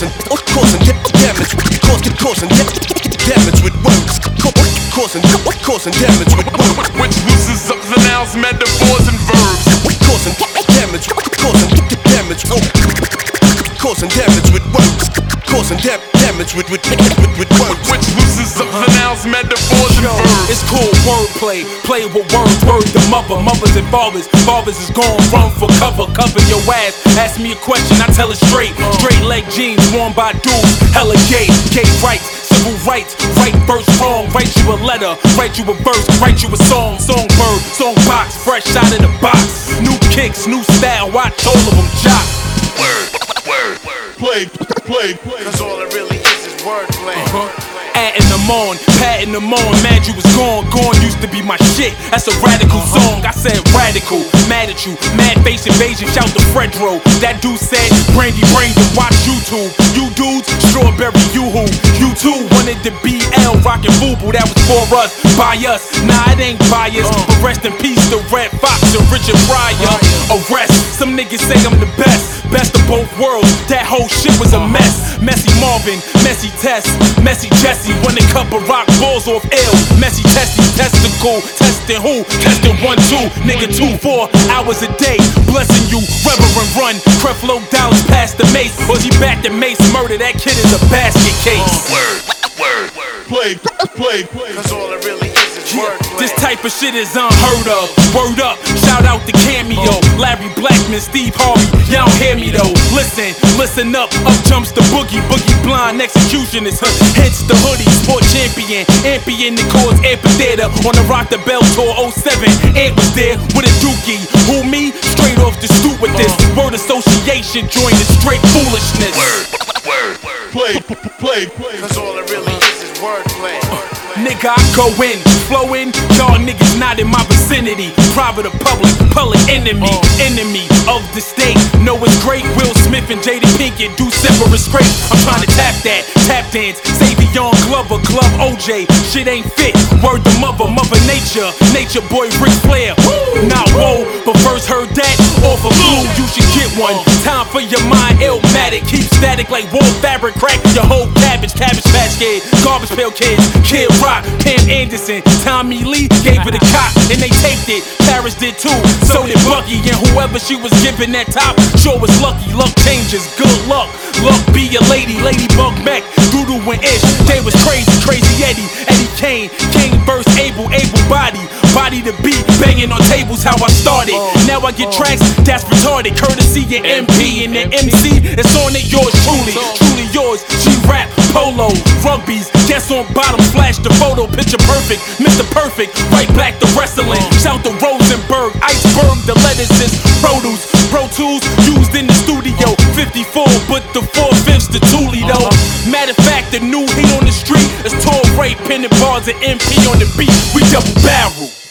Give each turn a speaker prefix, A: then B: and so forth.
A: causing damage with words, causing damage with words,
B: which loosens up the nouns, metaphors, and verbs,
A: causing damage with words, causing damage with words,
B: which loosens up the nouns, metaphors, and verbs.
C: It's cool, wordplay, play with words, word to mothers and fathers. Fathers is gone, run for cover your ass. Ask me a question, I tell it straight. Straight leg jeans worn by dudes, hella gay rights, civil rights. Right verse wrong, write you a letter, write you a verse, write you a song. Songbird, song box, fresh out of the box. New kicks, new style, watch all of them jock.
B: Word, play.
D: Cause all it really is wordplay.
C: Adding them on, patting them on. Mad you was gone used to be my shit. That's a radical song, I said radical. Mad at you, mad face invasion, shout to Fredro. That dude said, Brandy brain to watch YouTube. You dudes, strawberry yoo-hoo. You too wanted to be L, rockin' FUBU. That was for us, by us. Nah, it ain't biased, but rest in peace to Red Fox and Richard Pryor. Arrest, some niggas say I'm the best of both worlds. That whole shit was a mess. Messy Marvin, messy Tess, messy Jesse. Won a cup of rock balls off ill. Messy Tessie, testicle, testing who? Testing 1, 2, nigga 2, 4 hours a day. Blessing you, Reverend Run. Creflo Dollar's past the mace. Was he back to Mace murder? That kid is a basket case.
B: Word, play.
D: Cause all it really is wordplay.
C: This type of shit is unheard of. Word up, shout out to Cameo, Larry Blackman, Steve Harvey. Y'all don't hear me though. Listen up jumps the boogie blind executionist. Hence the hoodie, sport champion, Ampion the cause amphitheater on the Rock the Bell tour 07. Ant was there with a dookie. Who me? Straight off the stoop with this. Word association joined the straight foolishness.
B: Word, play.
D: Cause all it really is wordplay.
C: Nigga, I go in, flow in, y'all niggas not in my vicinity. Private or public enemy of the state. Know it's great, Will Smith and Jada Pinkett do separate straight. I'm trying to tap dance, Savion Glover, Glove OJ. Shit ain't fit, word to mother nature boy Ric Flair. Not whoa, but first heard that off of Blue, you should get one. Time for your mind, Illmatic, keep static like wool fabric, crack your whole cabbage patch kid, Garbage Pail Kids, Kid Rock, Pam Anderson, Tommy Lee gave it a cock and they taped it. Paris did too, so did Bucky, and whoever she was giving that top sure was lucky. Luck changes, good luck be a lady, Ladybug Mac, Doodoo and Ish. They was crazy Eddie Kane verse Able body to beat, banging on tables how I started. Now I get tracks that's retarded, courtesy of MP and the MC. It's on it, yours truly yours. G-Rap, Polo, Rugbies, guess on bottom, flash the photo, picture perfect, Mr. Perfect, right back to wrestling. Shout to Rosenberg, Iceberg, the letters is produce, Pro Tools used in the studio, 54, but the 4/5's the Thule though. Matter of fact, the new heat on the street is Tall Ray, pinning bars and MP on the beat. We double barrel.